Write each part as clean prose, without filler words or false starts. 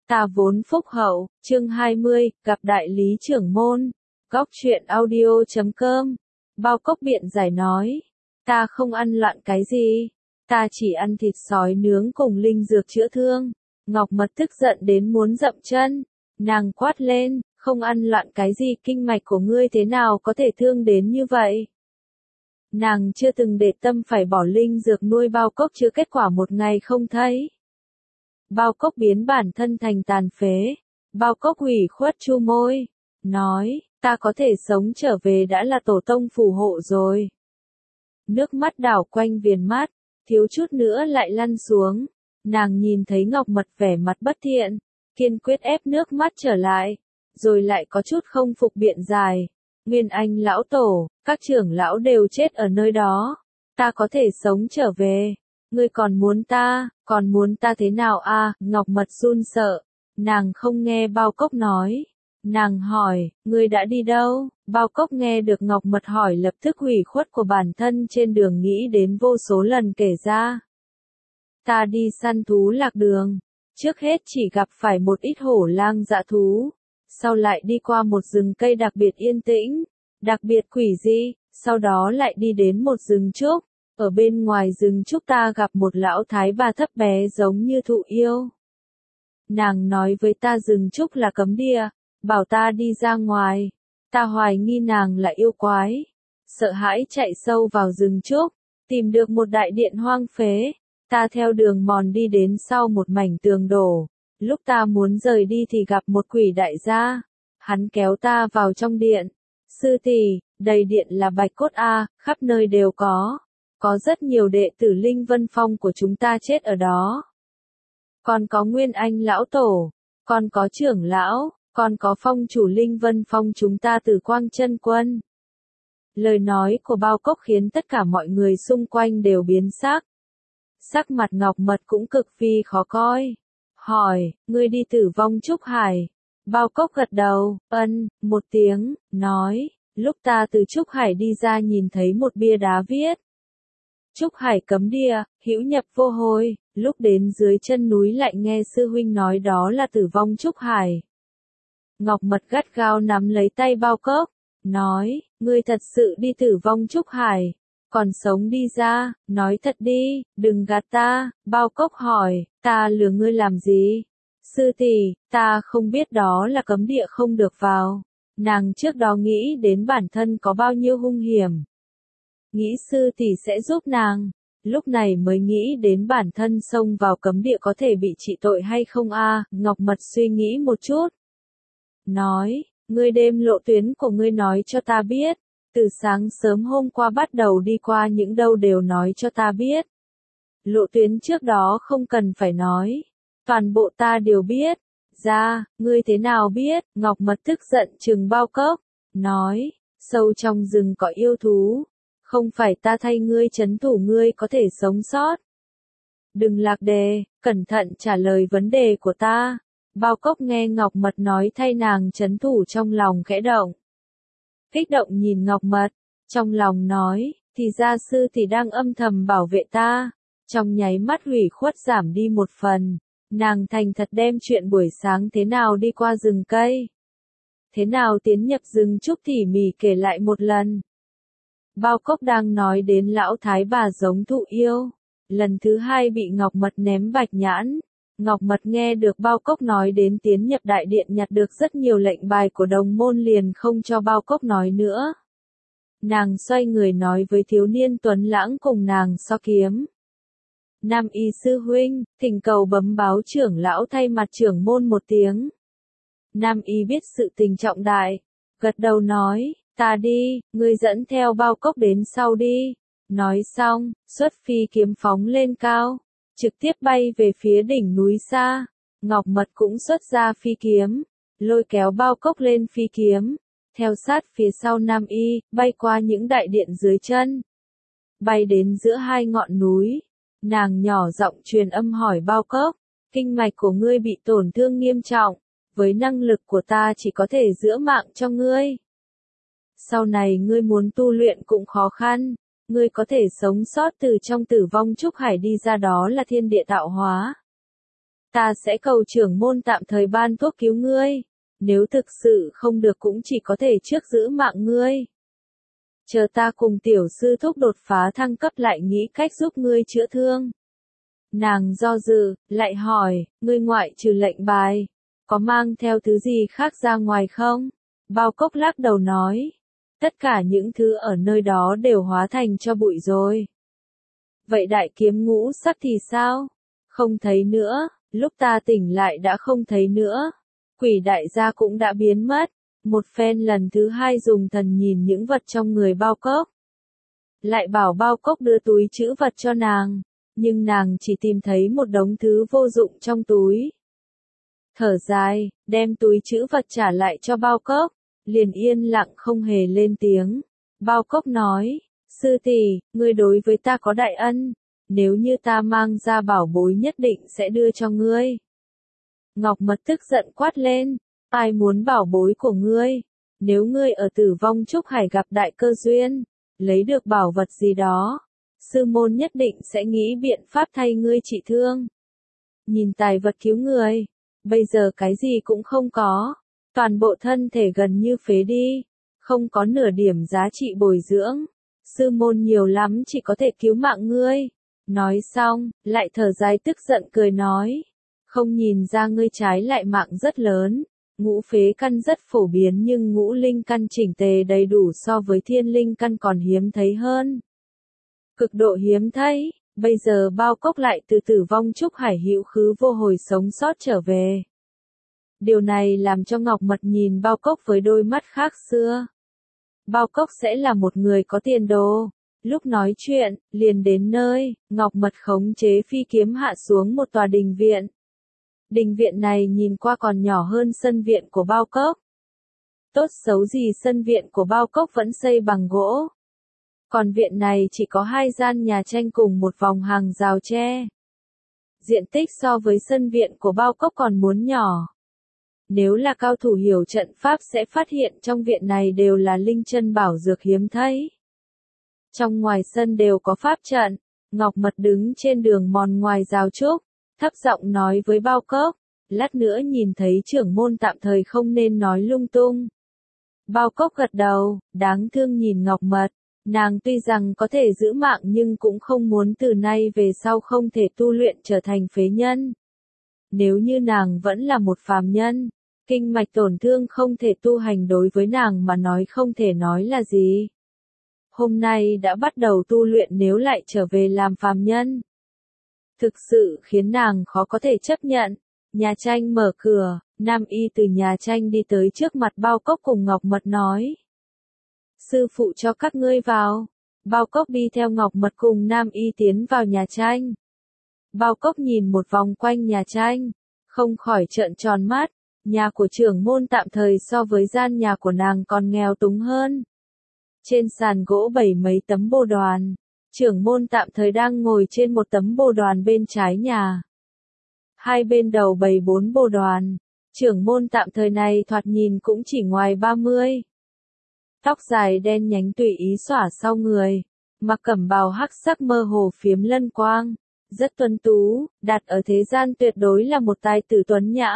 Ta vốn phúc hậu, chương 20, gặp đại lý trưởng môn. Góc truyện audio.com. Bao Cốc biện giải nói. Ta không ăn loạn cái gì. Ta chỉ ăn thịt sói nướng cùng linh dược chữa thương. Ngọc Mật tức giận đến muốn dậm chân. Nàng quát lên, không ăn loạn cái gì, kinh mạch của ngươi thế nào có thể thương đến như vậy. Nàng chưa từng để tâm phải bỏ linh dược nuôi Bao Cốc chứ kết quả một ngày không thấy. Bao Cốc biến bản thân thành tàn phế. Bao Cốc ủy khuất chu môi. Nói, ta có thể sống trở về đã là tổ tông phù hộ rồi. Nước mắt đảo quanh viền mắt, thiếu chút nữa lại lăn xuống. Nàng nhìn thấy Ngọc Mật vẻ mặt bất thiện, kiên quyết ép nước mắt trở lại, rồi lại có chút không phục biện giải. Nguyên Anh lão tổ, các trưởng lão đều chết ở nơi đó. Ta có thể sống trở về. Ngươi còn muốn ta thế nào à? Ngọc Mật run sợ. Nàng không nghe Bao Cốc nói. Nàng hỏi, ngươi đã đi đâu? Bao Cốc nghe được Ngọc Mật hỏi lập tức hủy khuất của bản thân trên đường nghĩ đến vô số lần kể ra. Ta đi săn thú lạc đường. Trước hết chỉ gặp phải một ít hổ lang dã thú. Sau lại đi qua một rừng cây đặc biệt yên tĩnh, đặc biệt quỷ dị, sau đó lại đi đến một rừng trúc. Ở bên ngoài rừng trúc ta gặp một lão thái bà thấp bé giống như thụ yêu. Nàng nói với ta rừng trúc là cấm địa, bảo ta đi ra ngoài. Ta hoài nghi nàng là yêu quái. Sợ hãi chạy sâu vào rừng trúc, tìm được một đại điện hoang phế. Ta theo đường mòn đi đến sau một mảnh tường đổ. Lúc ta muốn rời đi thì gặp một quỷ đại gia. Hắn kéo ta vào trong điện. Sư tỷ, đầy điện là bạch cốt a, khắp nơi đều có. Có rất nhiều đệ tử Linh Vân Phong của chúng ta chết ở đó. Còn có Nguyên Anh lão tổ, còn có trưởng lão, còn có phong chủ Linh Vân Phong chúng ta Tử Quang Chân Quân. Lời nói của Bao Cốc khiến tất cả mọi người xung quanh đều biến sắc. Sắc mặt Ngọc Mật cũng cực kỳ khó coi. Hỏi, ngươi đi Tử Vong Trúc Hải. Bao Cốc gật đầu, một tiếng, nói, lúc ta từ Trúc Hải đi ra nhìn thấy một bia đá viết. Trúc Hải cấm địa, hữu nhập vô hồi, lúc đến dưới chân núi lại nghe sư huynh nói đó là Tử Vong Trúc Hải. Ngọc Mật gắt gao nắm lấy tay Bao Cốc, nói, ngươi thật sự đi Tử Vong Trúc Hải, còn sống đi ra, nói thật đi, đừng gạt ta. Bao Cốc hỏi, ta lừa ngươi làm gì? Sư tỷ, ta không biết đó là cấm địa không được vào. Nàng trước đó nghĩ đến bản thân có bao nhiêu hung hiểm. Nghĩ sư tỷ sẽ giúp nàng, lúc này mới nghĩ đến bản thân xông vào cấm địa có thể bị trị tội hay không a. Ngọc Mật suy nghĩ một chút. Nói, ngươi đem lộ tuyến của ngươi nói cho ta biết, từ sáng sớm hôm qua bắt đầu đi qua những đâu đều nói cho ta biết. Lộ tuyến trước đó không cần phải nói, toàn bộ ta đều biết. Ra, ngươi thế nào biết? Ngọc Mật tức giận trừng Bao Cốc, nói, sâu trong rừng có yêu thú. Không phải ta thay ngươi trấn thủ ngươi có thể sống sót. Đừng lạc đề, cẩn thận trả lời vấn đề của ta. Bao Cốc nghe Ngọc Mật nói thay nàng trấn thủ trong lòng khẽ động. Kích động nhìn Ngọc Mật, trong lòng nói, thì ra sư thì đang âm thầm bảo vệ ta. Trong nháy mắt hủy khuất giảm đi một phần. Nàng thành thật đem chuyện buổi sáng thế nào đi qua rừng cây. Thế nào tiến nhập rừng trúc tỉ mỉ kể lại một lần. Bao Cốc đang nói đến lão thái bà giống thụ yêu. Lần thứ hai bị Ngọc Mật ném bạch nhãn. Ngọc Mật nghe được Bao Cốc nói đến tiến nhập đại điện nhặt được rất nhiều lệnh bài của đồng môn liền không cho Bao Cốc nói nữa. Nàng xoay người nói với thiếu niên tuấn lãng cùng nàng so kiếm. Nam y sư huynh, thỉnh cầu bấm báo trưởng lão thay mặt trưởng môn một tiếng. Nam y biết sự tình trọng đại, gật đầu nói. Ta đi, ngươi dẫn theo Bao Cốc đến sau đi. Nói xong, xuất phi kiếm phóng lên cao, trực tiếp bay về phía đỉnh núi xa. Ngọc Mật cũng xuất ra phi kiếm, lôi kéo Bao Cốc lên phi kiếm, theo sát phía sau Nam y, bay qua những đại điện dưới chân. Bay đến giữa hai ngọn núi, nàng nhỏ giọng truyền âm hỏi Bao Cốc, kinh mạch của ngươi bị tổn thương nghiêm trọng, với năng lực của ta chỉ có thể giữ mạng cho ngươi. Sau này ngươi muốn tu luyện cũng khó khăn, ngươi có thể sống sót từ trong Tử Vong Trúc Hải đi ra đó là thiên địa tạo hóa. Ta sẽ cầu trưởng môn tạm thời ban thuốc cứu ngươi. Nếu thực sự không được cũng chỉ có thể trước giữ mạng ngươi. Chờ ta cùng tiểu sư thúc đột phá thăng cấp lại nghĩ cách giúp ngươi chữa thương. Nàng do dự, lại hỏi, ngươi ngoại trừ lệnh bài, có mang theo thứ gì khác ra ngoài không? Bao Cốc lắc đầu nói, tất cả những thứ ở nơi đó đều hóa thành cho bụi rồi. Vậy đại kiếm ngũ sắc thì sao? Không thấy nữa, lúc ta tỉnh lại đã không thấy nữa. Quỷ đại gia cũng đã biến mất. Một phen lần thứ hai dùng thần nhìn những vật trong người Bao Cốc. Lại bảo Bao Cốc đưa túi trữ vật cho nàng. Nhưng nàng chỉ tìm thấy một đống thứ vô dụng trong túi. Thở dài, đem túi trữ vật trả lại cho Bao Cốc. Liền yên lặng không hề lên tiếng. Bao Cốc nói, sư tỷ, ngươi đối với ta có đại ân. Nếu như ta mang ra bảo bối nhất định sẽ đưa cho ngươi. Ngọc Mật tức giận quát lên, ai muốn bảo bối của ngươi? Nếu ngươi ở Tử Vong Trúc Hải gặp đại cơ duyên, lấy được bảo vật gì đó, sư môn nhất định sẽ nghĩ biện pháp thay ngươi trị thương. Nhìn tài vật cứu người, bây giờ cái gì cũng không có, toàn bộ thân thể gần như phế đi, không có nửa điểm giá trị bồi dưỡng, sư môn nhiều lắm chỉ có thể cứu mạng ngươi. Nói xong, lại thở dài tức giận cười nói, không nhìn ra ngươi trái lại mạng rất lớn. Ngũ phế căn rất phổ biến nhưng ngũ linh căn chỉnh tề đầy đủ so với thiên linh căn còn hiếm thấy hơn. Cực độ hiếm thấy, bây giờ Bao Cốc lại từ Tử Vong Trúc Hải hữu khứ vô hồi sống sót trở về. Điều này làm cho Ngọc Mật nhìn Bao Cốc với đôi mắt khác xưa. Bao Cốc sẽ là một người có tiền đồ. Lúc nói chuyện, liền đến nơi, Ngọc Mật khống chế phi kiếm hạ xuống một tòa đình viện. Đình viện này nhìn qua còn nhỏ hơn sân viện của Bao Cốc. Tốt xấu gì sân viện của Bao Cốc vẫn xây bằng gỗ. Còn viện này chỉ có 2 gian nhà tranh cùng một vòng hàng rào tre. Diện tích so với sân viện của Bao Cốc còn muốn nhỏ. Nếu là cao thủ hiểu trận pháp sẽ phát hiện trong viện này đều là linh chân bảo dược hiếm thấy. Trong ngoài sân đều có pháp trận. Ngọc Mật đứng trên đường mòn ngoài rào trúc, thấp giọng nói với Bao Cốc, lát nữa nhìn thấy trưởng môn tạm thời không nên nói lung tung. Bao Cốc gật đầu, đáng thương nhìn Ngọc Mật, nàng tuy rằng có thể giữ mạng nhưng cũng không muốn từ nay về sau không thể tu luyện trở thành phế nhân. Nếu như nàng vẫn là một phàm nhân, kinh mạch tổn thương không thể tu hành đối với nàng mà nói không thể nói là gì. Hôm nay đã bắt đầu tu luyện nếu lại trở về làm phàm nhân. Thực sự khiến nàng khó có thể chấp nhận. Nhà tranh mở cửa, Nam Y từ nhà tranh đi tới trước mặt Bao Cốc cùng Ngọc Mật nói. Sư phụ cho các ngươi vào. Bao Cốc đi theo Ngọc Mật cùng Nam Y tiến vào nhà tranh. Bao Cốc nhìn một vòng quanh nhà tranh, không khỏi trợn tròn mắt. Nhà của trưởng môn tạm thời so với gian nhà của nàng còn nghèo túng hơn. Trên sàn gỗ bày mấy tấm bồ đoàn. Trưởng môn tạm thời đang ngồi trên một tấm bồ đoàn bên trái nhà. Hai bên đầu bày 4 bồ đoàn. Trưởng môn tạm thời này thoạt nhìn cũng chỉ ngoài 30. Tóc dài đen nhánh tùy ý xõa sau người. Mặc cẩm bào hắc sắc mơ hồ phiếm lân quang. Rất tuấn tú, đặt ở thế gian tuyệt đối là một tài tử tuấn nhã.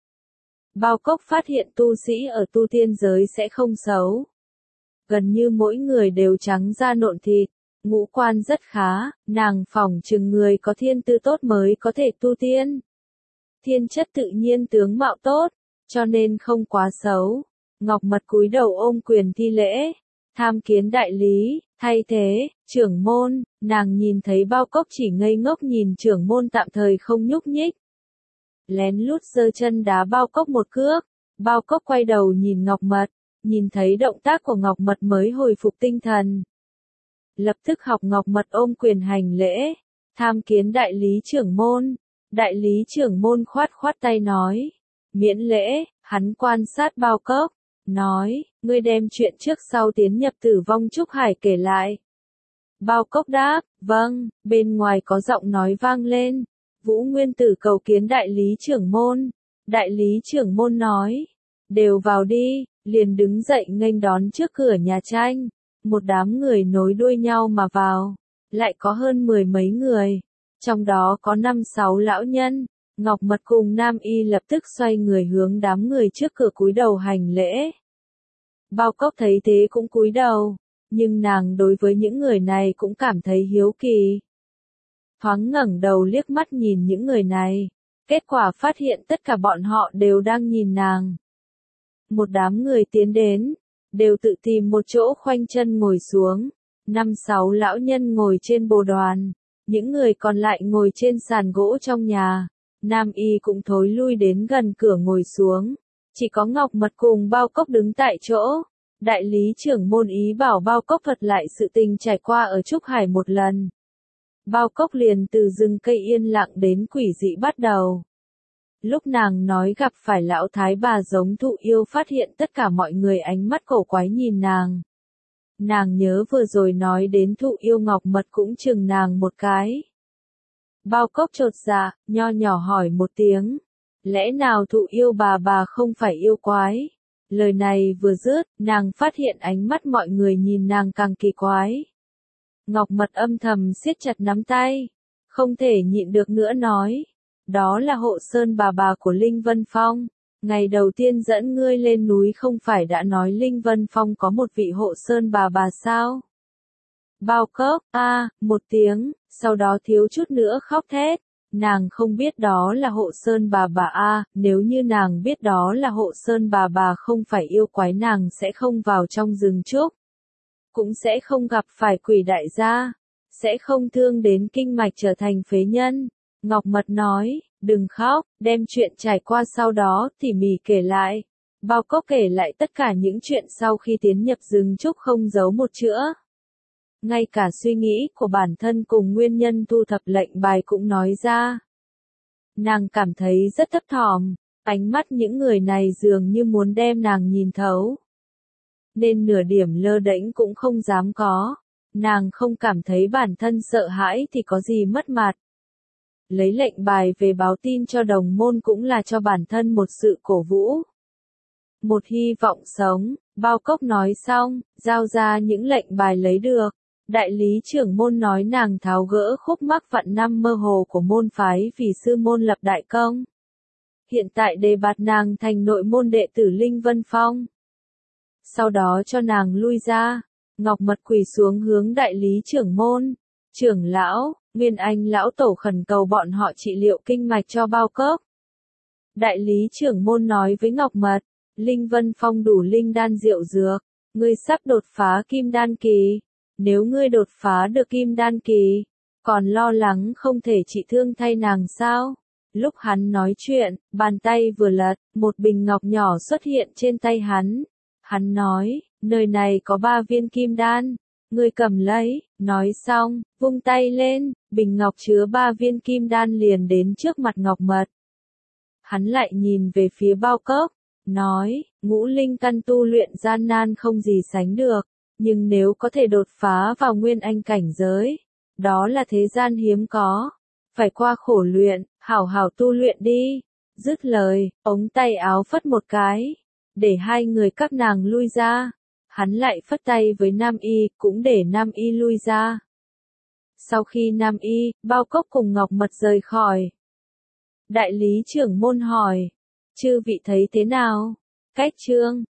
Bao Cốc phát hiện tu sĩ ở tu tiên giới sẽ không xấu. Gần như mỗi người đều trắng da nộn thịt. Ngũ quan rất khá, nàng phỏng chừng người có thiên tư tốt mới có thể tu tiên. Thiên chất tự nhiên tướng mạo tốt, cho nên không quá xấu. Ngọc Mật cúi đầu ôm quyền thi lễ, tham kiến đại lý, thay thế, trưởng môn, nàng nhìn thấy Bao Cốc chỉ ngây ngốc nhìn trưởng môn tạm thời không nhúc nhích. Lén lút giơ chân đá Bao Cốc một cước, Bao Cốc quay đầu nhìn Ngọc Mật, nhìn thấy động tác của Ngọc Mật mới hồi phục tinh thần. Lập tức học Ngọc Mật ôm quyền hành lễ, tham kiến đại lý trưởng môn. Đại lý trưởng môn khoát khoát tay nói, miễn lễ, hắn quan sát Bao Cốc, nói, ngươi đem chuyện trước sau tiến nhập Tử Vong Trúc Hải kể lại. Bao Cốc đáp, vâng, bên ngoài có giọng nói vang lên, Vũ Nguyên Tử cầu kiến đại lý trưởng môn. Đại lý trưởng môn nói, đều vào đi, liền đứng dậy nghênh đón trước cửa nhà tranh. Một đám người nối đuôi nhau mà vào, lại có hơn 10 mấy người, trong đó có 5-6 lão nhân, Ngọc Mật cùng Nam Y lập tức xoay người hướng đám người trước cửa cúi đầu hành lễ. Bao Cốc thấy thế cũng cúi đầu, nhưng nàng đối với những người này cũng cảm thấy hiếu kỳ. Thoáng ngẩng đầu liếc mắt nhìn những người này, kết quả phát hiện tất cả bọn họ đều đang nhìn nàng. Một đám người tiến đến, đều tự tìm một chỗ khoanh chân ngồi xuống, 5-6 lão nhân ngồi trên bồ đoàn, những người còn lại ngồi trên sàn gỗ trong nhà. Nam Y cũng thối lui đến gần cửa ngồi xuống, chỉ có Ngọc Mật cùng Bao Cốc đứng tại chỗ. Đại lý trưởng môn ý bảo Bao Cốc thuật lại sự tình trải qua ở Trúc Hải một lần. Bao Cốc liền từ rừng cây yên lặng đến quỷ dị bắt đầu. Lúc nàng nói gặp phải lão thái bà giống thụ yêu, phát hiện tất cả mọi người ánh mắt cổ quái nhìn nàng. Nàng nhớ vừa rồi nói đến thụ yêu, Ngọc Mật cũng chừng nàng một cái. Bao Cốc chột dạ, nho nhỏ hỏi một tiếng. Lẽ nào thụ yêu bà không phải yêu quái? Lời này vừa dứt, nàng phát hiện ánh mắt mọi người nhìn nàng càng kỳ quái. Ngọc Mật âm thầm siết chặt nắm tay, không thể nhịn được nữa nói. Đó là hộ sơn bà của Linh Vân Phong. Ngày đầu tiên dẫn ngươi lên núi không phải đã nói Linh Vân Phong có một vị hộ sơn bà sao? Bao Cốc, một tiếng, sau đó thiếu chút nữa khóc thét. Nàng không biết đó là hộ sơn bà nếu như nàng biết đó là hộ sơn bà không phải yêu quái, nàng sẽ không vào trong rừng trúc. Cũng sẽ không gặp phải quỷ đại gia, sẽ không thương đến kinh mạch trở thành phế nhân. Ngọc Mật nói, đừng khóc, đem chuyện trải qua sau đó tỉ mỉ kể lại. Bao Cốc kể lại tất cả những chuyện sau khi tiến nhập rừng trúc không giấu một chữ. Ngay cả suy nghĩ của bản thân cùng nguyên nhân thu thập lệnh bài cũng nói ra. Nàng cảm thấy rất thấp thỏm, ánh mắt những người này dường như muốn đem nàng nhìn thấu. Nên nửa điểm lơ đễnh cũng không dám có. Nàng không cảm thấy bản thân sợ hãi thì có gì mất mặt. Lấy lệnh bài về báo tin cho đồng môn cũng là cho bản thân một sự cổ vũ. Một hy vọng sống. Bao Cốc nói xong, giao ra những lệnh bài lấy được. Đại lý trưởng môn nói nàng tháo gỡ khúc mắc vạn năm mơ hồ của môn phái vì sư môn lập đại công. Hiện tại đề bạt nàng thành nội môn đệ tử Linh Vân Phong. Sau đó cho nàng lui ra. Ngọc Mật quỳ xuống hướng đại lý trưởng môn. Trưởng lão, Nguyên Anh lão tổ khẩn cầu bọn họ trị liệu kinh mạch cho Bao Cốc. Đại lý trưởng môn nói với Ngọc Mật, Linh Vân Phong đủ linh đan diệu dược, ngươi sắp đột phá kim đan kỳ. Nếu ngươi đột phá được kim đan kỳ, còn lo lắng không thể trị thương thay nàng sao? Lúc hắn nói chuyện, bàn tay vừa lật, một bình ngọc nhỏ xuất hiện trên tay hắn. Hắn nói, nơi này có 3 viên kim đan, ngươi cầm lấy. Nói xong, vung tay lên, bình ngọc chứa 3 viên kim đan liền đến trước mặt Ngọc Mật. Hắn lại nhìn về phía Bao Cốc, nói, ngũ linh căn tu luyện gian nan không gì sánh được. Nhưng nếu có thể đột phá vào nguyên anh cảnh giới, đó là thế gian hiếm có. Phải qua khổ luyện, hảo hảo tu luyện đi. Dứt lời, ống tay áo phất một cái, để hai người các nàng lui ra. Hắn lại phất tay với Nam Y, cũng để Nam Y lui ra. Sau khi Nam Y, Bao Cốc cùng Ngọc Mật rời khỏi. Đại lý trưởng môn hỏi, chư vị thấy thế nào? Cách chương